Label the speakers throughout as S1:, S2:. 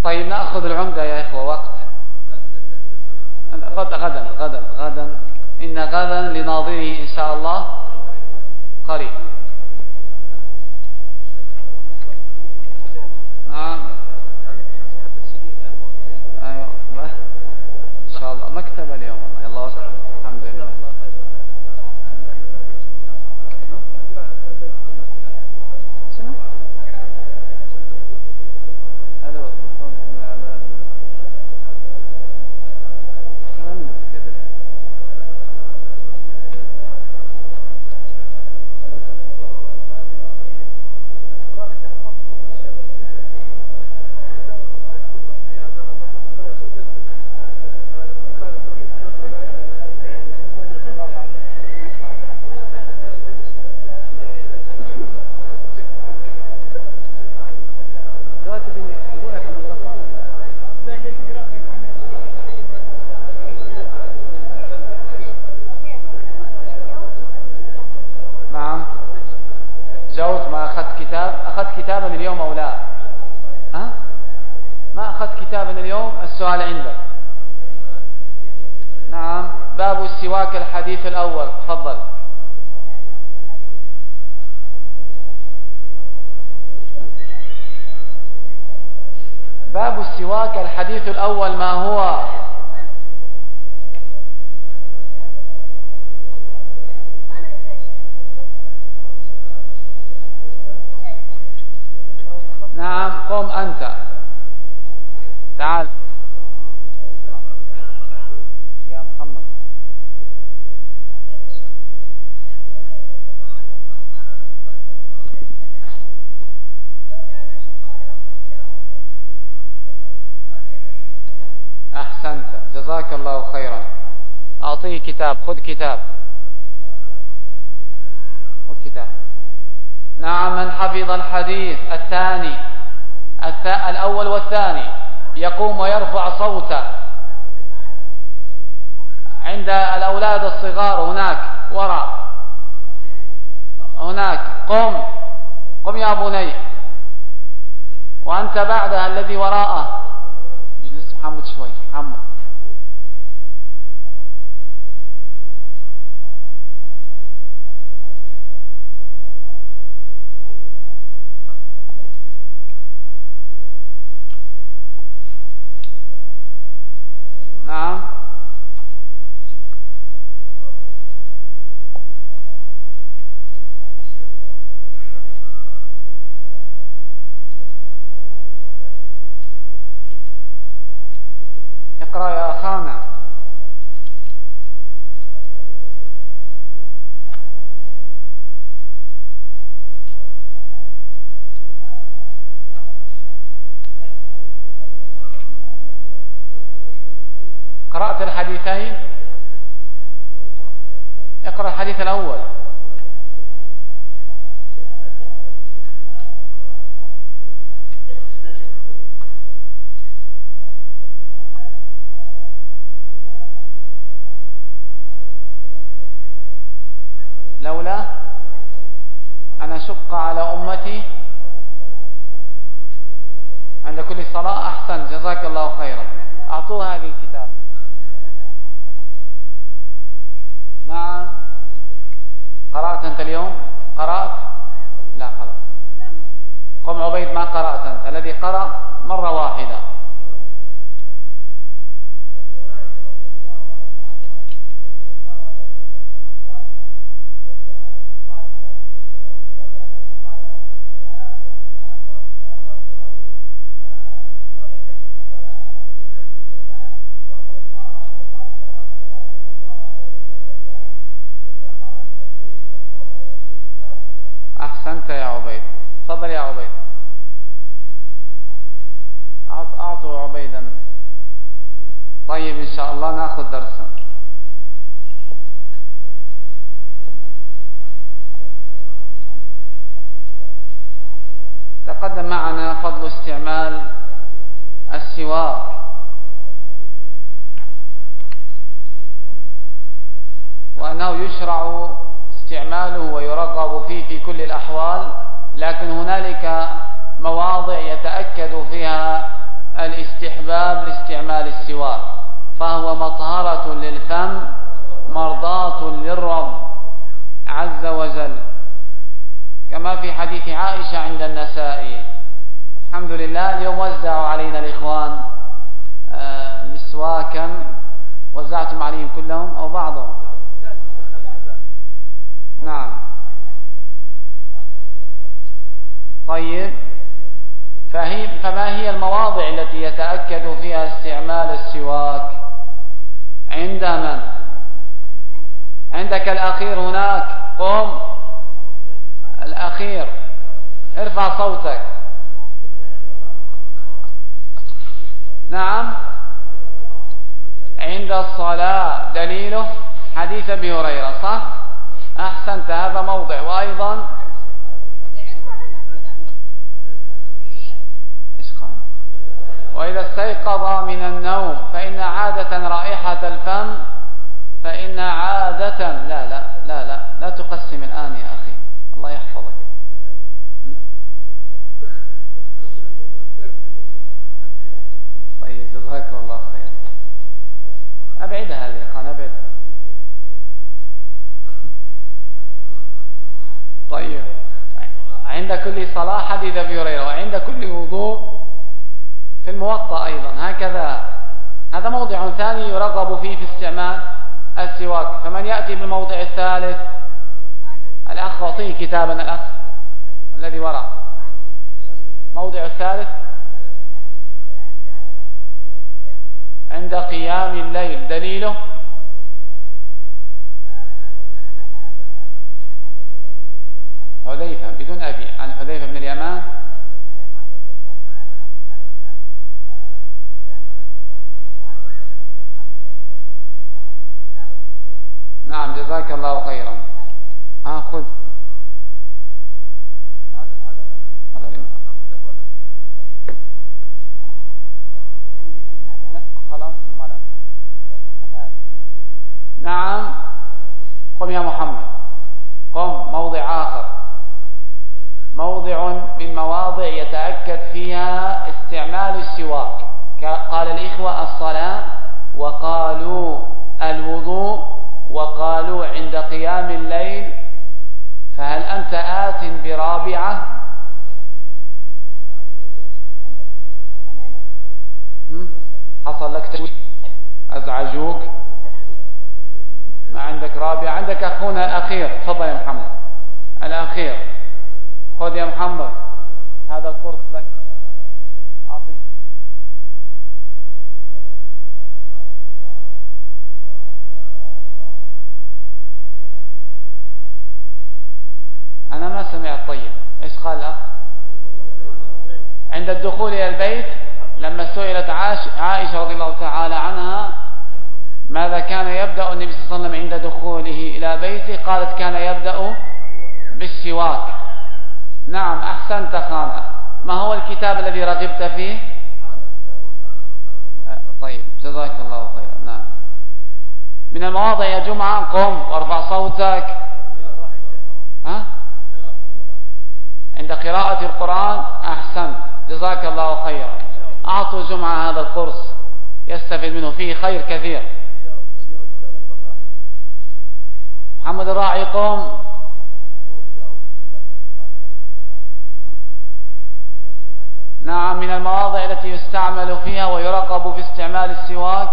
S1: طيب نأخذ العمدة يا إخوة. وقت غدا إن غدا لناظره إن شاء الله قريب. نعم أيوة إن شاء الله مكتبة اليوم. الله أكبر الحمد لله. شنو؟ ألو نعم جاوبت. ما أخذت كتاب؟ أخذت كتابا اليوم أو لا؟ ها؟ ما أخذت كتابا اليوم؟ السؤال عندك. نعم باب السواك الحديث الأول. تفضل. باب السواك الحديث الأول ما هو؟ نعم قم أنت تعال يا محمد. أحسنت جزاك الله خيرا. أعطيه كتاب. خذ كتاب. نعم من حفظ الحديث الثاني الأول والثاني يقوم ويرفع صوته عند الأولاد الصغار هناك وراء هناك. قم يا بني. وأنت بعدها الذي وراءه جلس. محمد شوي. محمد نعم اقرأ يا أخانا. قرأت الحديثين. اقرأ الحديث الأول. لولا أن أشق على أمتي عند كل صلاة. أحسن جزاك الله خيرا. أعطوها هذه الكتاب. نعم قرأت أنت اليوم؟ قرأت؟ لا خلاص. قم عبيد. ما قرأت أنت. الذي قرأ مرة واحدة. أحسنت يا عبيد. تفضل يا عبيد. أعطوا عبيدا. طيب إن شاء الله نأخذ درسا. تقدم معنا فضل استعمال السواك. وأنه يشرع استعماله ويرغب فيه في كل الأحوال، لكن هنالك مواضع يتأكد فيها الاستحباب لاستعمال السواك، فهو مطهرة للفم مرضاة للرب عز وجل، كما في حديث عائشة عند النسائي. الحمد لله اليوم وزعوا علينا الإخوان مسواكا، وزعتم عليهم كلهم أو بعضهم؟ نعم. طيب، فما هي المواضع التي يتأكد فيها استعمال السواك؟ عند من؟ عندك الأخير هناك، قم الأخير ارفع صوتك. نعم، عند الصلاة، دليله حديث أبي هريرة، صح؟ أحسنت، هذا موضع. وأيضا إيش قال؟ وإذا استيقظ من النوم فإن عادة رائحة الفم، فإن عادة لا تقسم الآن يا أخي، الله يحفظك. طيب، جزاك الله خير. أبعدها هذه، قال أبعدها. طيب، عند كل صلاة حديث أبي هريرة، وعند كل وضوء في الموطأ أيضا هكذا. هذا موضع ثاني يرغب فيه في استعمال السواك. فمن يأتي بالموضع الثالث؟ الأخ، أعطيه كتابا، الأخ الذي وراء. موضع الثالث عند قيام الليل، دليله حذيفة بدون أبي، عن حذيفة بن اليمان. نعم، جزاك الله خيرا. خذ خلاص. نعم، قم يا محمد، قم. موضع آخر، موضع من مواضع يتأكد فيها استعمال السواك. قال الإخوة الصلاة، وقالوا الوضوء، وقالوا عند قيام الليل. فهل أنت آت برابعة؟ حصل لك تشويش؟ أزعجوك؟ ما عندك رابعة؟ عندك أخونا الأخير، تفضل يا محمد. الأخير، خذ يا محمد، هذا القرص لك، أعطيه. أنا ما سمعت. طيب، إيش قال الأخ؟ عند الدخول إلى البيت، لما سئلت عائشة رضي الله تعالى عنها ماذا كان يبدأ النبي صلى الله عليه وسلم عند دخوله إلى بيته، قالت كان يبدأ بالسواك. نعم، أحسنت خانا. ما هو الكتاب الذي رغبت فيه؟ طيب، جزاك الله خيرا. نعم، من المواضع يا جمعة، قم وارفع صوتك. عند قراءة القرآن، أحسنت، جزاك الله خيرا. أعطوا جمعة هذا القرص، يستفيد منه، فيه خير كثير. محمد الراعي، قم. نعم، من المواضع التي يستعمل فيها ويرغب في استعمال السواك.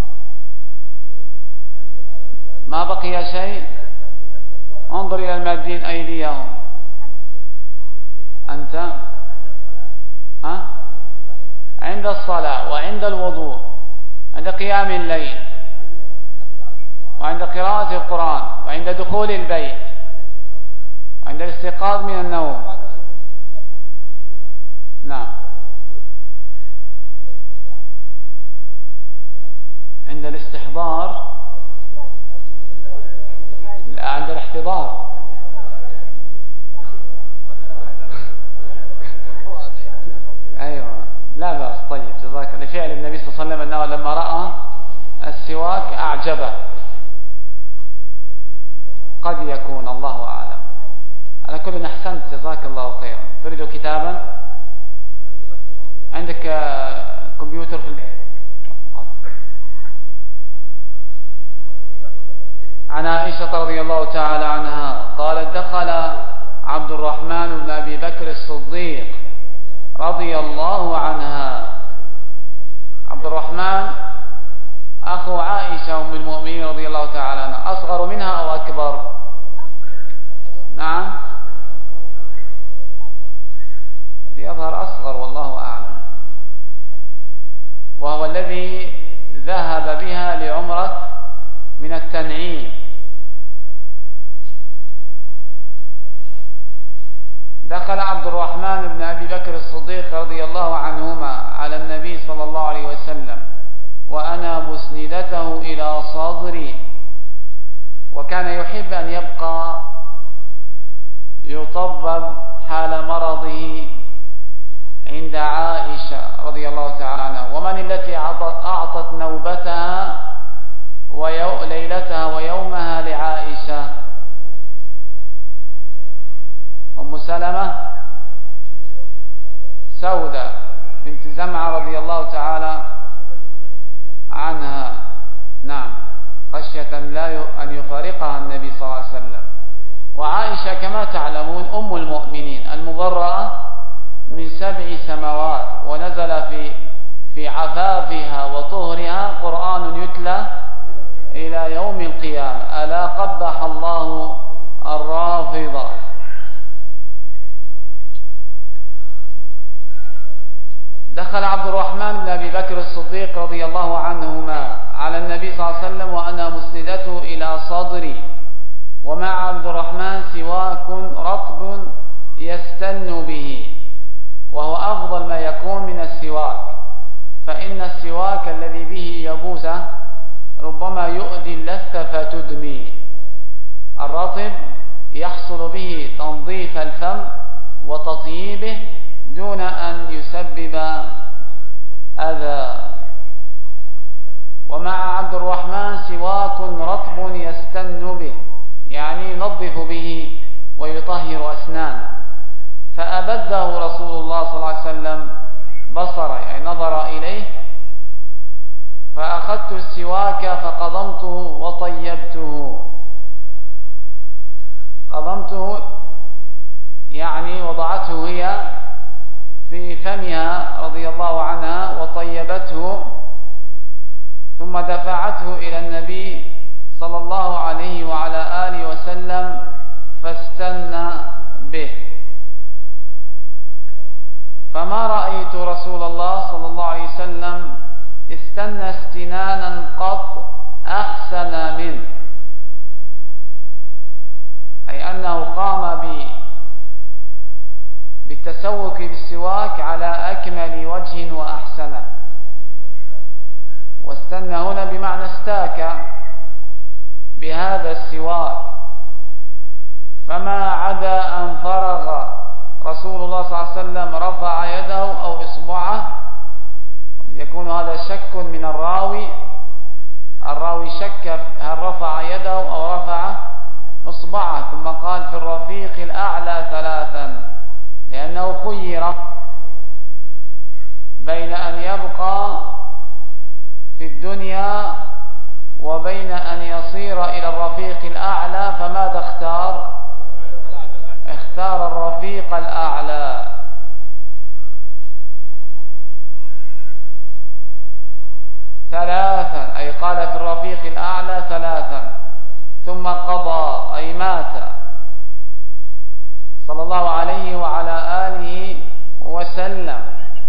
S1: ما بقي شيء؟ انظر إلى المادين أيديهم. أنت عند الصلاة، وعند الوضوء، عند قيام الليل، وعند قراءة القرآن، وعند دخول البيت، وعند الاستيقاظ من النوم. نعم، عند الاستحضار، لا، عند الاحتضار. أيوة، لا بأس. طيب، جزاك. لفعل النبي صلى الله عليه وسلم أنه لما رأى السواك أعجبه. قد يكون، الله أعلم. على كل، أحسنت، جزاك الله خيرا. تريد كتابا؟ عندك الكمبيوتر في عن عائشة رضي الله تعالى عنها قالت دخل عبد الرحمن بن أبي بكر الصديق رضي الله عنها. عبد الرحمن أخو عائشة أم المؤمنين رضي الله تعالى عنها، أصغر منها أو أكبر؟ نعم يظهر أصغر والله أعلم، وهو الذي ذهب بها لعمرة من التنعيم. دخل عبد الرحمن بن أبي بكر الصديق رضي الله عنهما على النبي صلى الله عليه وسلم وأنا مسندته إلى صدري، وكان يحب أن يبقى يطبب حال مرضه عند عائشة رضي الله تعالى عنها. ومن التي أعطت نوبتها ليلتها ويومها لعائشة؟ أم سلمة سودة بنت زمعة رضي الله تعالى عنها، نعم، خشية أن يفارقها النبي صلى الله عليه وسلم. وعائشة كما تعلمون أم المؤمنين المبرأة من 7 سماوات، ونزل في عفافها وطهرها قرآن يتلى إلى يوم القيامة. ألا قبح الله الرافضة. دخل عبد الرحمن بن أبي بكر الصديق رضي الله عنهما على النبي صلى الله عليه وسلم وأنا مسندته إلى صدري، ومع عبد الرحمن سواك رطب يستن به، وهو أفضل ما يكون من السواك، فإن السواك الذي به يبوسه ربما يؤذي اللثة فتدمي. الرطب يحصل به تنظيف الفم وتطييبه دون أن يسبب أذى. ومع عبد الرحمن سواك رطب يستن به، يعني ينظف به ويطهر أسنانه. فأبده رسول الله صلى الله عليه وسلم بصره، أي نظر إليه، فأخذت السواك فقضمته وطيبته. قضمته يعني وضعته هي في فمها رضي الله عنها وطيبته، ثم دفعته إلى النبي صلى الله عليه وعلى آله وسلم فاستنى به. فما رأيت رسول الله صلى الله عليه وسلم استنى استنانا قط أحسن منه، أي أنه قام بالتسوك بالسواك على أكمل وجه وأحسنه. واستنى هنا بمعنى استاك بهذا السواك، فما عدا أن فرغ رسول الله صلى الله عليه وسلم رفع يده أو إصبعه. يكون هذا شك من الراوي شك هل رفع يده أو رفع إصبعه، ثم قال في الرفيق الأعلى 3، لأنه خير بين أن يبقى في الدنيا وبين أن يصير إلى الرفيق الأعلى، فماذا اختار؟ اختار الرفيق الأعلى. ثلاثا، أي قال في الرفيق الأعلى 3، ثم قضى أي مات صلى الله عليه وعلى آله وسلم.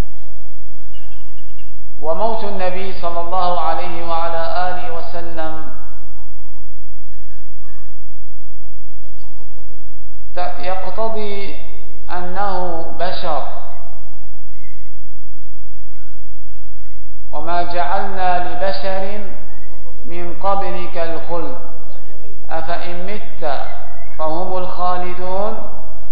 S1: وموت النبي صلى الله عليه وعلى آله وسلم يقتضي أنه بشر، وما جعلنا لبشر من قبلك الخلد أفإن مت فهم الخالدون.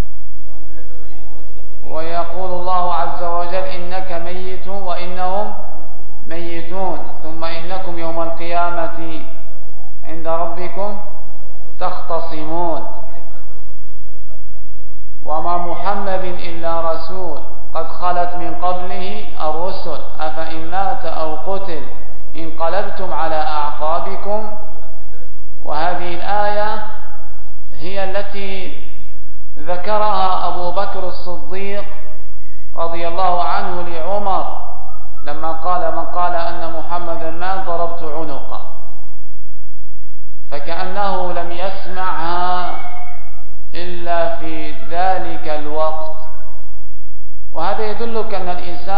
S1: ويقول الله عز وجل إنك ميت وإنهم ميتون، ثم إنكم يوم القيامة عند ربكم تختصمون. وما محمد إلا رسول قد خلت من قبله الرسل أفإن قتل انقلبتم على أعقابكم. وهذه الآية هي التي ذكرها أبو بكر الصديق رضي الله عنه لعمر لما قال: من قال أن محمدا مات ضربت عنقه، فكأنه لم يسمعها إلا في ذلك الوقت. وهذا يدلك أن الإنسان